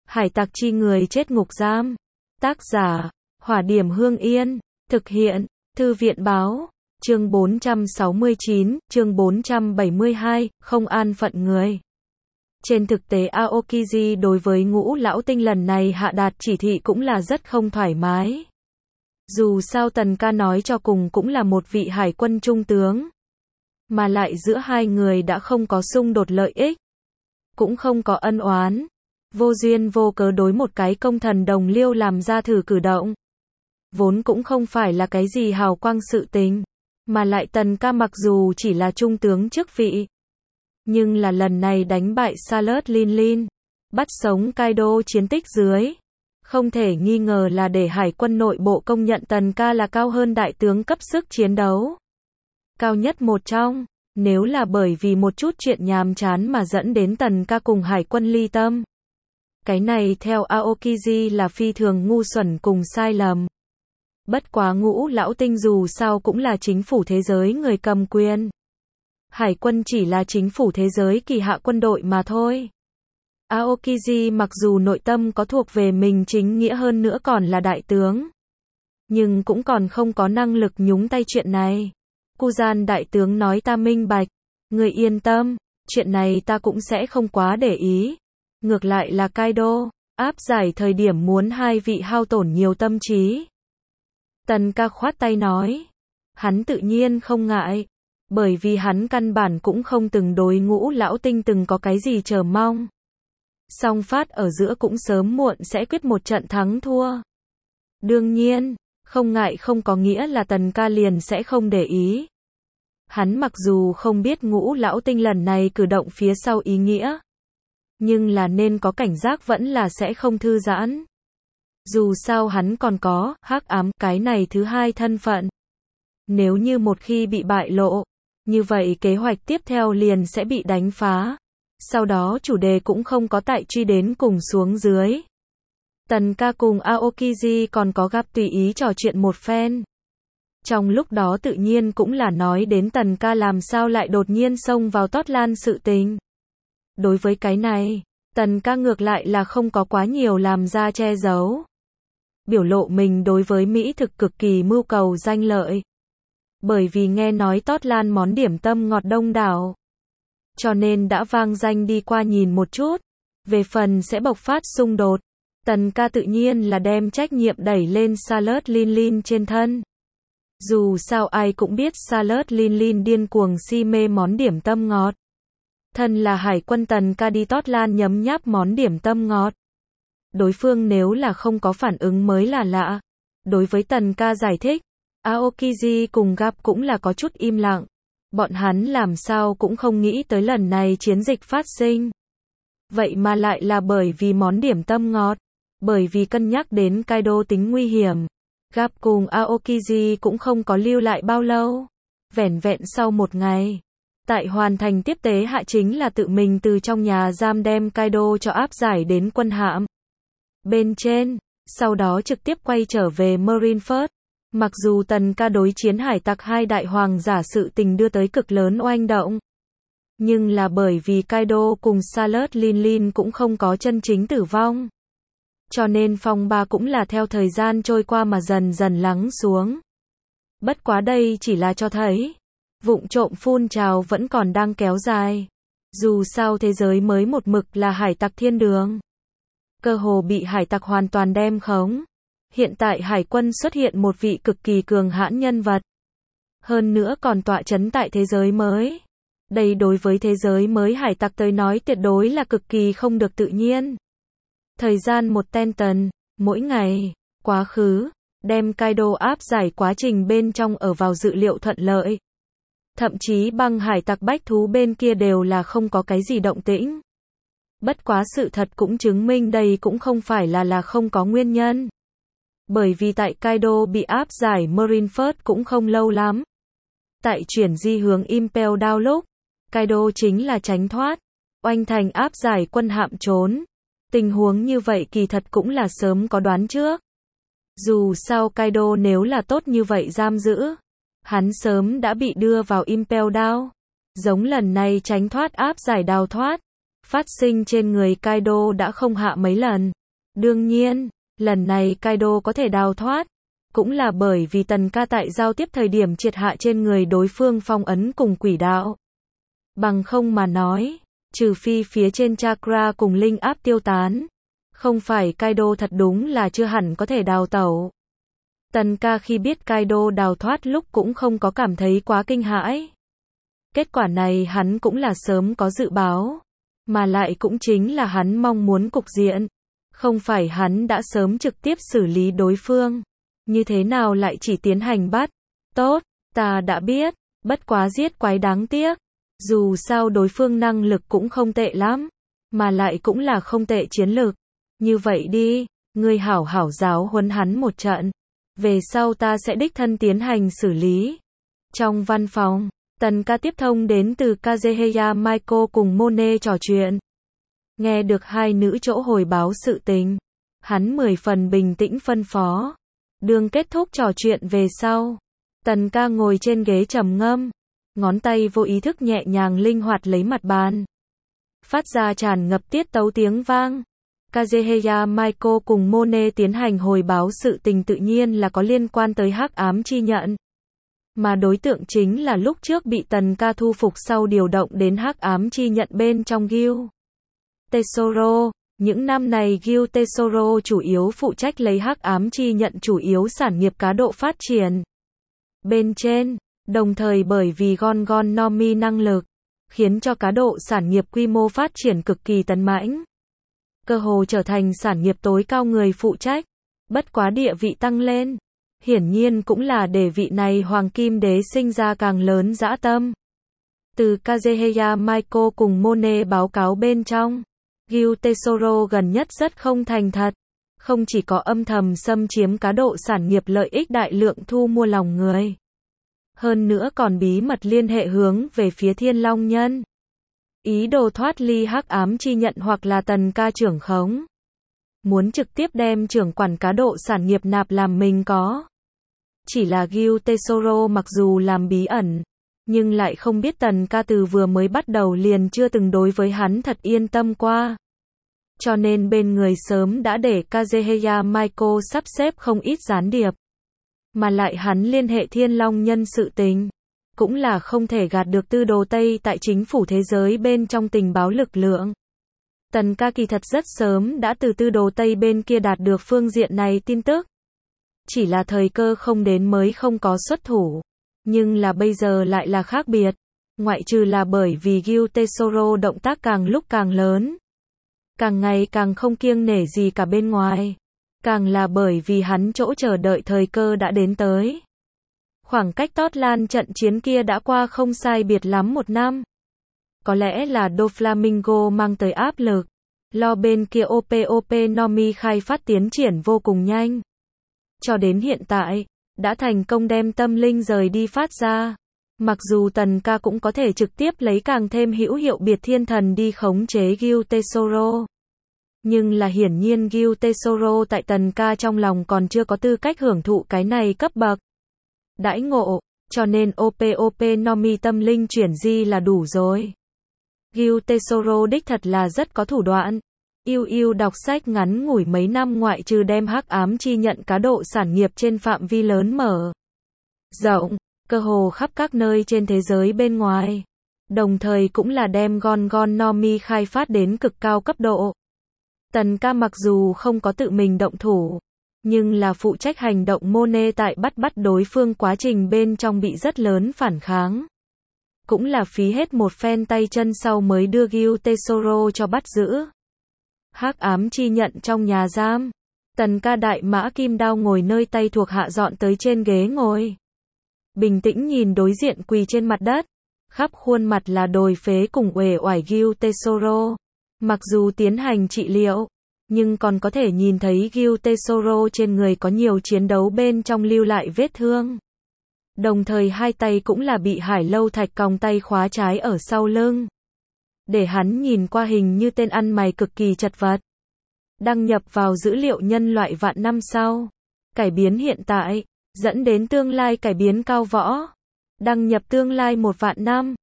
Hải tặc chi người chết ngục giam. Tác giả, Hỏa Điểm Hương Yên. Thực hiện, Thư viện báo. Chương 469, chương 472, không an phận người. Trên thực tế Aokiji đối với Ngũ Lão Tinh lần này hạ đạt chỉ thị cũng là rất không thoải mái. Dù sao Tần Ca nói cho cùng cũng là một vị hải quân trung tướng. Mà lại giữa hai người đã không có xung đột lợi ích. Cũng không có ân oán. Vô duyên vô cớ đối một cái công thần đồng liêu làm ra thử cử động. Vốn cũng không phải là cái gì hào quang sự tình. Mà lại Tần Ca mặc dù chỉ là trung tướng chức vị. Nhưng là lần này đánh bại Salut Lin Lin. Bắt sống Kaido chiến tích dưới. Không thể nghi ngờ là để hải quân nội bộ công nhận Tần Ca là cao hơn đại tướng cấp sức chiến đấu. Cao nhất một trong. Nếu là bởi vì một chút chuyện nhàm chán mà dẫn đến Tần Ca cùng hải quân ly tâm. Cái này theo Aokiji là phi thường ngu xuẩn cùng sai lầm. Bất quá Ngũ Lão Tinh dù sao cũng là chính phủ thế giới người cầm quyền. Hải quân chỉ là chính phủ thế giới kỳ hạ quân đội mà thôi. Aokiji mặc dù nội tâm có thuộc về mình chính nghĩa hơn nữa còn là đại tướng. Nhưng cũng còn không có năng lực nhúng tay chuyện này. Kuzan đại tướng nói ta minh bạch. Người yên tâm, chuyện này ta cũng sẽ không quá để ý. Ngược lại là Kaido, áp giải thời điểm muốn hai vị hao tổn nhiều tâm trí. Tần Ca khoát tay nói. Hắn tự nhiên không ngại. Bởi vì hắn căn bản cũng không từng đối Ngũ Lão Tinh từng có cái gì chờ mong. Song phát ở giữa cũng sớm muộn sẽ quyết một trận thắng thua. Đương nhiên, không ngại không có nghĩa là Tần Ca liền sẽ không để ý. Hắn mặc dù không biết Ngũ Lão Tinh lần này cử động phía sau ý nghĩa. Nhưng là nên có cảnh giác vẫn là sẽ không thư giãn. Dù sao hắn còn có hắc ám cái này thứ hai thân phận. Nếu như một khi bị bại lộ, như vậy kế hoạch tiếp theo liền sẽ bị đánh phá. Sau đó chủ đề cũng không có tại truy đến cùng xuống dưới. Tần Ca cùng Aokiji còn có gặp tùy ý trò chuyện một phen. Trong lúc đó tự nhiên cũng là nói đến Tần Ca làm sao lại đột nhiên xông vào Tốt Lan sự tình. Đối với cái này, Tần Ca ngược lại là không có quá nhiều làm ra che giấu. Biểu lộ mình đối với mỹ thực cực kỳ mưu cầu danh lợi. Bởi vì nghe nói Tốt Lan món điểm tâm ngọt đông đảo. Cho nên đã vang danh đi qua nhìn một chút. Về phần sẽ bộc phát xung đột. Tần Ca tự nhiên là đem trách nhiệm đẩy lên Salut Lin Lin trên thân. Dù sao ai cũng biết Salut Lin Lin điên cuồng si mê món điểm tâm ngọt. Thân là hải quân Tần Ca đi Tốt Lan nhấm nháp món điểm tâm ngọt. Đối phương nếu là không có phản ứng mới là lạ. Đối với Tần Ca giải thích, Aokiji cùng Gap cũng là có chút im lặng. Bọn hắn làm sao cũng không nghĩ tới lần này chiến dịch phát sinh. Vậy mà lại là bởi vì món điểm tâm ngọt. Bởi vì cân nhắc đến Kaido tính nguy hiểm. Gap cùng Aokiji cũng không có lưu lại bao lâu. Vẻn vẹn sau một ngày. Tại hoàn thành tiếp tế hạ chính là tự mình từ trong nhà giam đem Kaido cho áp giải đến quân hạm. Bên trên, sau đó trực tiếp quay trở về Marineford. Mặc dù Tần Ca đối chiến hải tặc hai đại hoàng giả sự tình đưa tới cực lớn oanh động. Nhưng là bởi vì Kaido cùng Salut Lin Lin cũng không có chân chính tử vong. Cho nên phong ba cũng là theo thời gian trôi qua mà dần dần lắng xuống. Bất quá đây chỉ là cho thấy. Vụng trộm phun trào vẫn còn đang kéo dài. Dù sao thế giới mới một mực là hải tặc thiên đường. Cơ hồ bị hải tặc hoàn toàn đem khống. Hiện tại hải quân xuất hiện một vị cực kỳ cường hãn nhân vật. Hơn nữa còn tọa chấn tại thế giới mới. Đây đối với thế giới mới hải tặc tới nói tuyệt đối là cực kỳ không được tự nhiên. Thời gian một Tenton, mỗi ngày, quá khứ, đem Kaido áp giải quá trình bên trong ở vào dự liệu thuận lợi. Thậm chí băng hải tặc bách thú bên kia đều là không có cái gì động tĩnh. Bất quá sự thật cũng chứng minh đây cũng không phải là không có nguyên nhân. Bởi vì tại Kaido bị áp giải Marineford cũng không lâu lắm. Tại chuyển di hướng Impel Down lúc, Kaido chính là tránh thoát. Oanh thành áp giải quân hạm trốn. Tình huống như vậy kỳ thật cũng là sớm có đoán trước. Dù sao Kaido nếu là tốt như vậy giam giữ. Hắn sớm đã bị đưa vào Impel Down. Giống lần này tránh thoát áp giải đào thoát. Phát sinh trên người Kaido đã không hạ mấy lần. Đương nhiên, lần này Kaido có thể đào thoát, cũng là bởi vì Tần Ca tại giao tiếp thời điểm triệt hạ trên người đối phương phong ấn cùng quỷ đạo. Bằng không mà nói, trừ phi phía trên chakra cùng linh áp tiêu tán, không phải Kaido thật đúng là chưa hẳn có thể đào tẩu. Tần Ca khi biết Kaido đào thoát lúc cũng không có cảm thấy quá kinh hãi. Kết quả này hắn cũng là sớm có dự báo, mà lại cũng chính là hắn mong muốn cục diện. Không phải hắn đã sớm trực tiếp xử lý đối phương, như thế nào lại chỉ tiến hành bắt. Tốt, ta đã biết, bất quá giết quái đáng tiếc. Dù sao đối phương năng lực cũng không tệ lắm, mà lại cũng là không tệ chiến lược. Như vậy đi, ngươi hảo hảo giáo huấn hắn một trận. Về sau ta sẽ đích thân tiến hành xử lý. Trong văn phòng, Tần Ca tiếp thông đến từ Kazuhaya Maiko cùng Mone trò chuyện. Nghe được hai nữ chỗ hồi báo sự tình, hắn 10 phần bình tĩnh phân phó. Đường kết thúc trò chuyện về sau, Tần Ca ngồi trên ghế trầm ngâm, ngón tay vô ý thức nhẹ nhàng linh hoạt lấy mặt bàn, phát ra tràn ngập tiết tấu tiếng vang. Kazuhaya Maiko cùng Mone tiến hành hồi báo sự tình tự nhiên là có liên quan tới hắc ám chi nhận. Mà đối tượng chính là lúc trước bị Tần Ca thu phục sau điều động đến hắc ám chi nhận bên trong Guild Tesoro. Những năm này Guild Tesoro chủ yếu phụ trách lấy hắc ám chi nhận chủ yếu sản nghiệp cá độ phát triển bên trên, đồng thời bởi vì Gon Nomi năng lực, khiến cho cá độ sản nghiệp quy mô phát triển cực kỳ tấn mãnh. Cơ hồ trở thành sản nghiệp tối cao người phụ trách, bất quá địa vị tăng lên, hiển nhiên cũng là để vị này Hoàng Kim Đế sinh ra càng lớn dã tâm. Từ Kazuhaya Maiko cùng Mone báo cáo bên trong, Guild Tesoro gần nhất rất không thành thật, không chỉ có âm thầm xâm chiếm cá độ sản nghiệp lợi ích đại lượng thu mua lòng người, hơn nữa còn bí mật liên hệ hướng về phía Thiên Long Nhân, ý đồ thoát ly hắc ám chi nhận hoặc là Tần Ca trưởng khống, muốn trực tiếp đem trưởng quản cá độ sản nghiệp nạp làm mình có. Chỉ là Guild Tesoro mặc dù làm bí ẩn, nhưng lại không biết Tần Ca từ vừa mới bắt đầu liền chưa từng đối với hắn thật yên tâm qua. Cho nên bên người sớm đã để Kazuhaya Maiko sắp xếp không ít gián điệp. Mà lại hắn liên hệ Thiên Long Nhân sự tình, cũng là không thể gạt được tư đồ Tây tại chính phủ thế giới bên trong tình báo lực lượng. Tần Ca kỳ thật rất sớm đã từ tư đồ Tây bên kia đạt được phương diện này tin tức. Chỉ là thời cơ không đến mới không có xuất thủ. Nhưng là bây giờ lại là khác biệt. Ngoại trừ là bởi vì Guild Tesoro động tác càng lúc càng lớn, càng ngày càng không kiêng nể gì cả bên ngoài. Càng là bởi vì hắn chỗ chờ đợi thời cơ đã đến tới. Khoảng cách Tốt Lan trận chiến kia đã qua không sai biệt lắm 1 năm. Có lẽ là Doflamingo mang tới áp lực. Lo bên kia OP Nomi khai phát tiến triển vô cùng nhanh. Cho đến hiện tại, đã thành công đem tâm linh rời đi phát ra. Mặc dù Tần Ca cũng có thể trực tiếp lấy càng thêm hữu hiệu biệt thiên thần đi khống chế Guild Tesoro. Nhưng là hiển nhiên Guild Tesoro tại Tần Ca trong lòng còn chưa có tư cách hưởng thụ cái này cấp bậc đãi ngộ, cho nên OP Nomi tâm linh chuyển di là đủ rồi. Guild Tesoro đích thật là rất có thủ đoạn. Yêu đọc sách ngắn ngủi mấy năm ngoại trừ đem hắc ám chi nhận cá độ sản nghiệp trên phạm vi lớn mở rộng, cơ hồ khắp các nơi trên thế giới bên ngoài. Đồng thời cũng là đem Gon Nomi khai phát đến cực cao cấp độ. Tần Ca mặc dù không có tự mình động thủ, nhưng là phụ trách hành động Mone tại bắt đối phương quá trình bên trong bị rất lớn phản kháng. Cũng là phí hết một phen tay chân sau mới đưa Guild Tesoro cho bắt giữ. Hắc ám chi nhận trong nhà giam. Tần Ca đại mã kim đao ngồi nơi tay thuộc hạ dọn tới trên ghế ngồi. Bình tĩnh nhìn đối diện quỳ trên mặt đất. Khắp khuôn mặt là đồi phế cùng uể oải Guild Tesoro. Mặc dù tiến hành trị liệu, nhưng còn có thể nhìn thấy Guild Tesoro trên người có nhiều chiến đấu bên trong lưu lại vết thương. Đồng thời hai tay cũng là bị Hải Lâu Thạch còng tay khóa trái ở sau lưng. Để hắn nhìn qua hình như tên ăn mày cực kỳ chật vật. Đăng nhập vào dữ liệu nhân loại vạn năm sau. Cải biến hiện tại, dẫn đến tương lai cải biến cao võ. Đăng nhập tương lai 1 vạn năm.